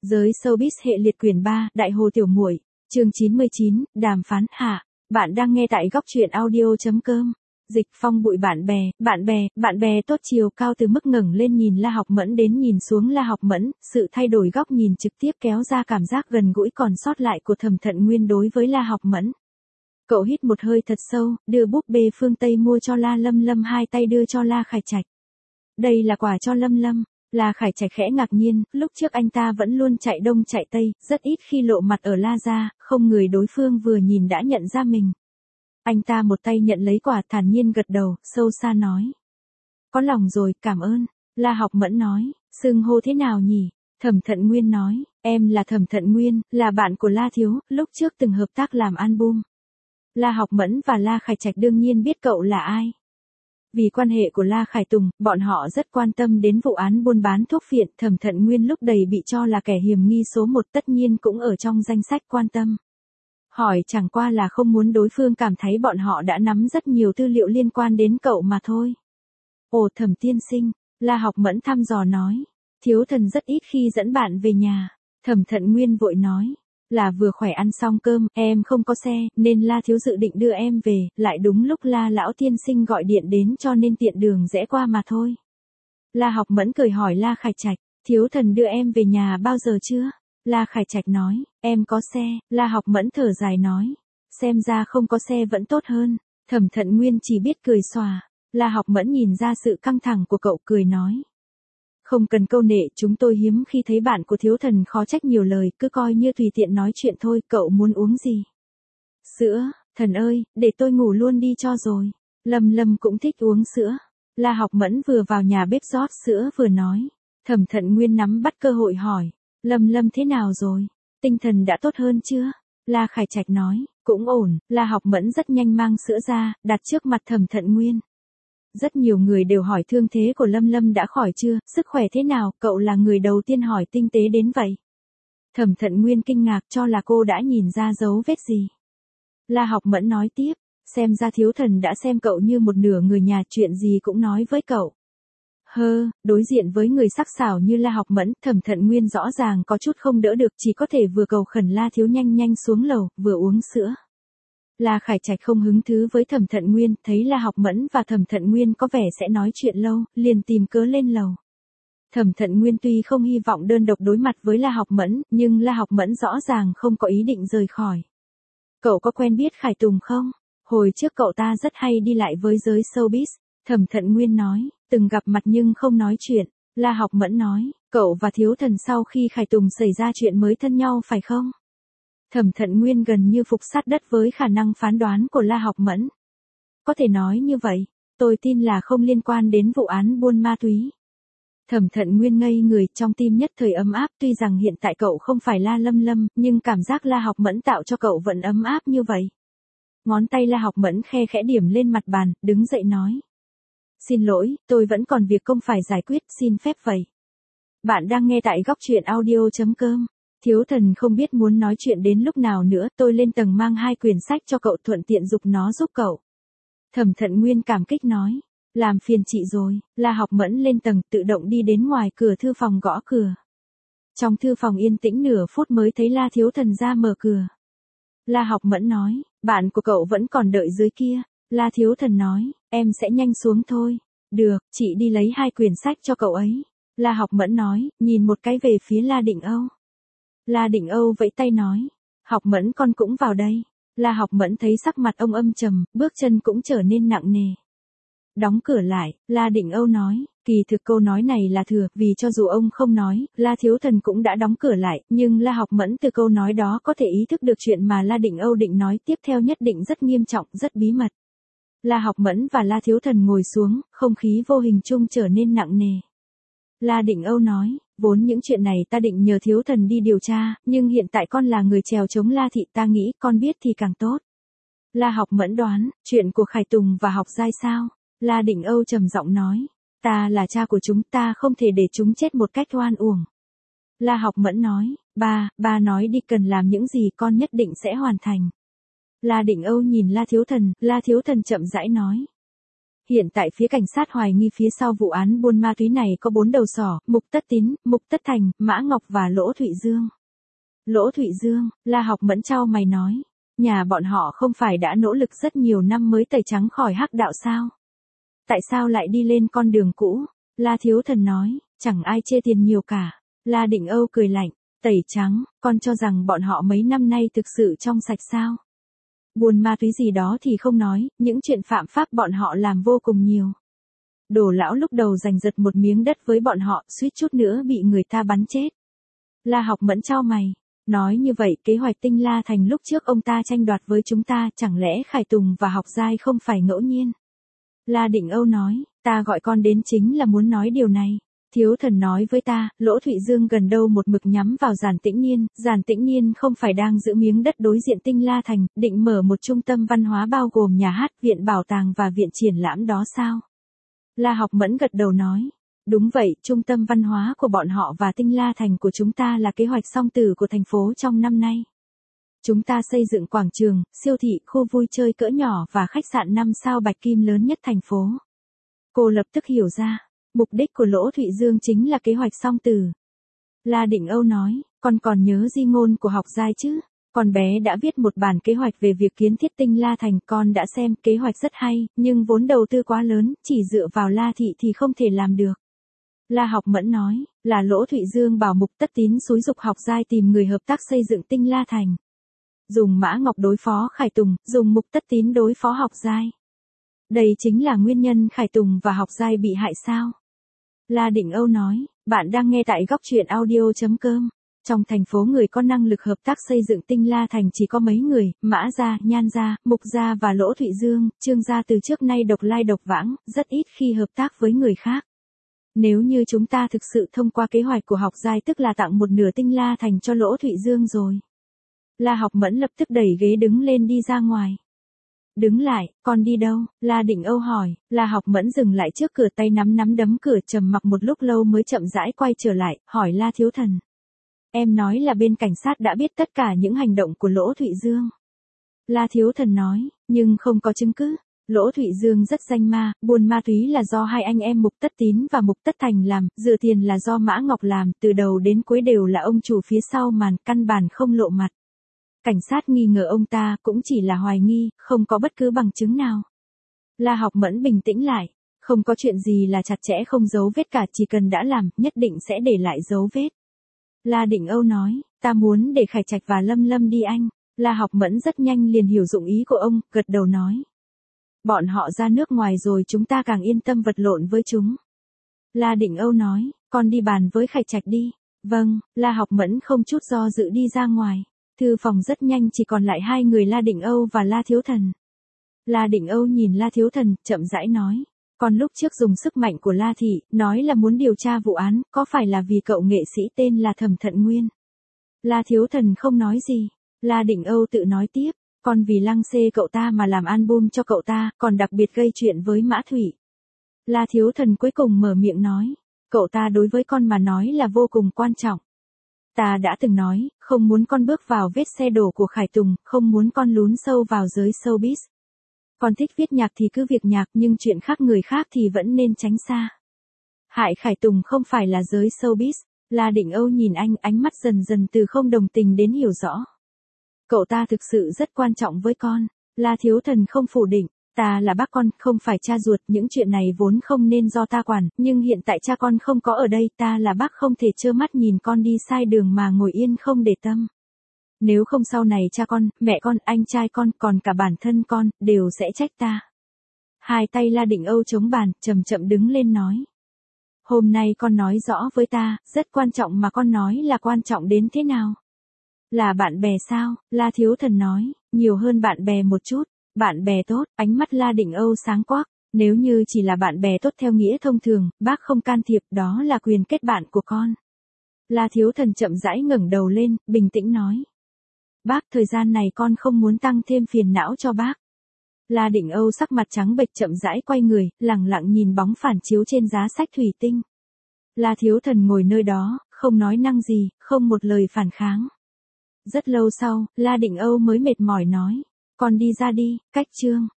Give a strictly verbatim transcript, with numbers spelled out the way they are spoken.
Giới showbiz hệ liệt quyển ba, Đại Hồ Tiểu Muội, chương chín mươi chín, đàm phán hạ. Bạn đang nghe tại góc truyện audio.com. Dịch Phong bụi bạn bè, bạn bè, bạn bè tốt chiều cao từ mức ngẩng lên nhìn La Học Mẫn đến nhìn xuống La Học Mẫn, sự thay đổi góc nhìn trực tiếp kéo ra cảm giác gần gũi còn sót lại của Thẩm Thận Nguyên đối với La Học Mẫn. Cậu hít một hơi thật sâu, đưa búp bê phương Tây mua cho La Lâm Lâm hai tay đưa cho La Khải Trạch. Đây là quà cho Lâm Lâm. La Khải Trạch khẽ ngạc nhiên, lúc trước anh ta vẫn luôn chạy đông chạy tây, rất ít khi lộ mặt ở La gia, không người đối phương vừa nhìn đã nhận ra mình. Anh ta một tay nhận lấy quà thản nhiên gật đầu, sâu xa nói. Có lòng rồi, cảm ơn. La Học Mẫn nói, xưng hô thế nào nhỉ? Thẩm Thận Nguyên nói, em là Thẩm Thận Nguyên, là bạn của La Thiếu, lúc trước từng hợp tác làm album. La Học Mẫn và La Khải Trạch đương nhiên biết cậu là ai. Vì quan hệ của La Khải Tùng, bọn họ rất quan tâm đến vụ án buôn bán thuốc phiện, Thẩm Thận Nguyên lúc đầy bị cho là kẻ hiểm nghi số một tất nhiên cũng ở trong danh sách quan tâm. Hỏi chẳng qua là không muốn đối phương cảm thấy bọn họ đã nắm rất nhiều tư liệu liên quan đến cậu mà thôi. Ồ Thẩm tiên sinh, La Học Mẫn thăm dò nói, thiếu thần rất ít khi dẫn bạn về nhà. Thẩm Thận Nguyên vội nói. Là vừa khỏe ăn xong cơm, em không có xe, nên La Thiếu dự định đưa em về, lại đúng lúc La Lão tiên sinh gọi điện đến cho nên tiện đường rẽ qua mà thôi. La Học Mẫn cười hỏi La Khải Trạch, thiếu thần đưa em về nhà bao giờ chưa? La Khải Trạch nói, em có xe. La Học Mẫn thở dài nói, xem ra không có xe vẫn tốt hơn. Thẩm Thận Nguyên chỉ biết cười xòa. La Học Mẫn nhìn ra sự căng thẳng của cậu cười nói. Không cần câu nệ, chúng tôi hiếm khi thấy bạn của thiếu thần khó trách nhiều lời, cứ coi như tùy tiện nói chuyện thôi, cậu muốn uống gì? Sữa, thần ơi, để tôi ngủ luôn đi cho rồi. Lâm Lâm cũng thích uống sữa. La Học Mẫn vừa vào nhà bếp rót sữa vừa nói. Thẩm Thận Nguyên nắm bắt cơ hội hỏi, Lâm Lâm thế nào rồi? Tinh thần đã tốt hơn chưa? La Khải Trạch nói, cũng ổn. La Học Mẫn rất nhanh mang sữa ra, đặt trước mặt Thẩm Thận Nguyên. Rất nhiều người đều hỏi thương thế của Lâm Lâm đã khỏi chưa, sức khỏe thế nào, cậu là người đầu tiên hỏi tinh tế đến vậy. Thẩm Thận Nguyên kinh ngạc cho là cô đã nhìn ra dấu vết gì. La Học Mẫn nói tiếp, xem ra thiếu thần đã xem cậu như một nửa người nhà, chuyện gì cũng nói với cậu. Hơ, đối diện với người sắc sảo như La Học Mẫn, Thẩm Thận Nguyên rõ ràng có chút không đỡ được, chỉ có thể vừa cầu khẩn La Thiếu nhanh nhanh xuống lầu, vừa uống sữa. La Khải Trạch không hứng thú với Thẩm Thận Nguyên, thấy La Học Mẫn và Thẩm Thận Nguyên có vẻ sẽ nói chuyện lâu, liền tìm cớ lên lầu. Thẩm Thận Nguyên tuy không hy vọng đơn độc đối mặt với La Học Mẫn, nhưng La Học Mẫn rõ ràng không có ý định rời khỏi. Cậu có quen biết Khải Tùng không? Hồi trước cậu ta rất hay đi lại với giới showbiz. Thẩm Thận Nguyên nói, từng gặp mặt nhưng không nói chuyện. La Học Mẫn nói, cậu và thiếu thần sau khi Khải Tùng xảy ra chuyện mới thân nhau phải không? Thẩm Thận Nguyên gần như phục sát đất với khả năng phán đoán của La Học Mẫn. Có thể nói như vậy, tôi tin là không liên quan đến vụ án buôn ma túy. Thẩm Thận Nguyên ngây người, trong tim nhất thời ấm áp, tuy rằng hiện tại cậu không phải La Lâm Lâm, nhưng cảm giác La Học Mẫn tạo cho cậu vẫn ấm áp như vậy. Ngón tay La Học Mẫn khe khẽ điểm lên mặt bàn, đứng dậy nói. Xin lỗi, tôi vẫn còn việc công phải giải quyết, xin phép vậy. Bạn đang nghe tại góc truyện audio.com. Thiếu thần không biết muốn nói chuyện đến lúc nào nữa, tôi lên tầng mang hai quyển sách cho cậu, thuận tiện giục nó giúp cậu. Thẩm Thận Nguyên cảm kích nói, làm phiền chị rồi. La Học Mẫn lên tầng, tự động đi đến ngoài cửa thư phòng gõ cửa. Trong thư phòng yên tĩnh nửa phút mới thấy La Thiếu Thần ra mở cửa. La Học Mẫn nói, bạn của cậu vẫn còn đợi dưới kia. La Thiếu Thần nói, em sẽ nhanh xuống thôi. Được, chị đi lấy hai quyển sách cho cậu ấy. La Học Mẫn nói, nhìn một cái về phía La Định Âu. La Định Âu vẫy tay nói, Học Mẫn con cũng vào đây. La Học Mẫn thấy sắc mặt ông âm trầm, bước chân cũng trở nên nặng nề. Đóng cửa lại, La Định Âu nói, kỳ thực câu nói này là thừa, vì cho dù ông không nói, La Thiếu Thần cũng đã đóng cửa lại, nhưng La Học Mẫn từ câu nói đó có thể ý thức được chuyện mà La Định Âu định nói tiếp theo nhất định rất nghiêm trọng, rất bí mật. La Học Mẫn và La Thiếu Thần ngồi xuống, không khí vô hình chung trở nên nặng nề. La Định Âu nói, vốn những chuyện này ta định nhờ thiếu thần đi điều tra, nhưng hiện tại con là người chèo chống La thị, ta nghĩ con biết thì càng tốt. La Học Mẫn đoán, chuyện của Khải Tùng và Học Giai sao? La Định Âu trầm giọng nói, ta là cha của chúng, ta không thể để chúng chết một cách oan uổng. La Học Mẫn nói, ba, ba nói đi cần làm những gì con nhất định sẽ hoàn thành. La Định Âu nhìn La Thiếu Thần, La Thiếu Thần chậm rãi nói. hiện tại phía cảnh sát hoài nghi phía sau vụ án buôn ma túy này có bốn đầu sỏ, Mục Tất Tín, Mục Tất Thành, Mã Ngọc và Lỗ Thụy Dương. Lỗ Thụy Dương, La Học Mẫn chau mày nói, nhà bọn họ không phải đã nỗ lực rất nhiều năm mới tẩy trắng khỏi hắc đạo sao? Tại sao lại đi lên con đường cũ? La Thiếu Thần nói, chẳng ai chê tiền nhiều cả. La Định Âu cười lạnh, tẩy trắng, con cho rằng bọn họ mấy năm nay thực sự trong sạch sao? Buôn ma túy gì đó thì không nói, những chuyện phạm pháp bọn họ làm vô cùng nhiều. Đồ lão lúc đầu giành giật một miếng đất với bọn họ, suýt chút nữa bị người ta bắn chết. La Học Mẫn chau mày, nói như vậy kế hoạch Tinh La Thành lúc trước ông ta tranh đoạt với chúng ta chẳng lẽ Khải Tùng và Học Giai không phải ngẫu nhiên? La Định Âu nói, ta gọi con đến chính là muốn nói điều này. Thiếu Thần nói với ta, Lỗ Thụy Dương gần đâu một mực nhắm vào Giản Tĩnh Niên, Giản Tĩnh Niên không phải đang giữ miếng đất đối diện Tinh La Thành, định mở một trung tâm văn hóa bao gồm nhà hát, viện bảo tàng và viện triển lãm đó sao? La Học Mẫn gật đầu nói, đúng vậy, trung tâm văn hóa của bọn họ và Tinh La Thành của chúng ta là kế hoạch song tử của thành phố trong năm nay. Chúng ta xây dựng quảng trường, siêu thị, khu vui chơi cỡ nhỏ và khách sạn năm sao bạch kim lớn nhất thành phố. Cô lập tức hiểu ra. Mục đích của Lỗ Thụy Dương chính là kế hoạch song tử. La Định Âu nói, con còn nhớ di ngôn của Học Giai chứ? Con bé đã viết một bản kế hoạch về việc kiến thiết Tinh La Thành, con đã xem, kế hoạch rất hay, nhưng vốn đầu tư quá lớn, chỉ dựa vào La Thị thì không thể làm được. La Học Mẫn nói, là Lỗ Thụy Dương bảo Mục Tất Tín xúi giục Học Giai tìm người hợp tác xây dựng Tinh La Thành. Dùng Mã Ngọc đối phó Khải Tùng, dùng Mục Tất Tín đối phó Học Giai. Đây chính là nguyên nhân Khải Tùng và Học Giai bị hại sao? La Định Âu nói, bạn đang nghe tại góc truyện audio chấm com. Trong thành phố người có năng lực hợp tác xây dựng Tinh La Thành chỉ có mấy người, Mã Gia, Nhan Gia, Mục Gia và Lỗ Thụy Dương, Trương Gia từ trước nay độc lai độc vãng, rất ít khi hợp tác với người khác. Nếu như chúng ta thực sự thông qua kế hoạch của Học Giai tức là tặng một nửa Tinh La Thành cho Lỗ Thụy Dương rồi. La Học Mẫn lập tức đẩy ghế đứng lên đi ra ngoài. Đứng lại, con đi đâu? La Định Âu hỏi. La Học Mẫn dừng lại trước cửa, tay nắm nắm đấm cửa, trầm mặc một lúc lâu mới chậm rãi quay trở lại, hỏi La Thiếu Thần. Em nói là bên cảnh sát đã biết tất cả những hành động của Lỗ Thụy Dương. La Thiếu Thần nói, nhưng không có chứng cứ. Lỗ Thụy Dương rất danh ma, buôn ma túy là do hai anh em Mục Tất Tín và Mục Tất Thành làm, rửa tiền là do Mã Ngọc làm, từ đầu đến cuối đều là ông chủ phía sau màn, căn bản không lộ mặt. Cảnh sát nghi ngờ ông ta cũng chỉ là hoài nghi, không có bất cứ bằng chứng nào. La Học Mẫn bình tĩnh lại, không có chuyện gì là chặt chẽ không dấu vết cả, chỉ cần đã làm, nhất định sẽ để lại dấu vết. La Định Âu nói, ta muốn để Khải Trạch và Lâm Lâm đi anh. La Học Mẫn rất nhanh liền hiểu dụng ý của ông, gật đầu nói. Bọn họ ra nước ngoài rồi chúng ta càng yên tâm vật lộn với chúng. La Định Âu nói, con đi bàn với Khải Trạch đi. Vâng, La Học Mẫn không chút do dự đi ra ngoài. Thư phòng rất nhanh chỉ còn lại hai người La Định Âu và La Thiếu Thần. La Định Âu nhìn La Thiếu Thần, chậm rãi nói. Con lúc trước dùng sức mạnh của La Thị, nói là muốn điều tra vụ án, có phải là vì cậu nghệ sĩ tên là Thẩm Thận Nguyên? La Thiếu Thần không nói gì. La Định Âu tự nói tiếp. Con vì lăng xê cậu ta mà làm album cho cậu ta, còn đặc biệt gây chuyện với Mã Thủy. La Thiếu Thần cuối cùng mở miệng nói. Cậu ta đối với con mà nói là vô cùng quan trọng. Ta đã từng nói, không muốn con bước vào vết xe đổ của Khải Tùng, không muốn con lún sâu vào giới showbiz. Con thích viết nhạc thì cứ việc nhạc, nhưng chuyện khác người khác thì vẫn nên tránh xa. Hại Khải Tùng không phải là giới showbiz. La Định Âu nhìn anh, ánh mắt dần dần từ không đồng tình đến hiểu rõ. Cậu ta thực sự rất quan trọng với con. La Thiếu Thần không phủ định. Ta là bác con, không phải cha ruột, những chuyện này vốn không nên do ta quản, nhưng hiện tại cha con không có ở đây, ta là bác không thể trơ mắt nhìn con đi sai đường mà ngồi yên không để tâm. Nếu không sau này cha con, mẹ con, anh trai con, còn cả bản thân con, đều sẽ trách ta. Hai tay La Định Âu chống bàn, chậm chậm đứng lên nói. Hôm nay con nói rõ với ta, rất quan trọng mà con nói là quan trọng đến thế nào? Là bạn bè sao? La Thiếu Thần nói, nhiều hơn bạn bè một chút. Bạn bè tốt, ánh mắt La Định Âu sáng quắc. Nếu như chỉ là bạn bè tốt theo nghĩa thông thường, bác không can thiệp, đó là quyền kết bạn của con. La Thiếu Thần chậm rãi ngẩng đầu lên, bình tĩnh nói. Bác, thời gian này con không muốn tăng thêm phiền não cho bác. La Định Âu sắc mặt trắng bệch chậm rãi quay người, lặng lặng nhìn bóng phản chiếu trên giá sách thủy tinh. La Thiếu Thần ngồi nơi đó, không nói năng gì, không một lời phản kháng. Rất lâu sau, La Định Âu mới mệt mỏi nói. Con đi ra đi, cách chương.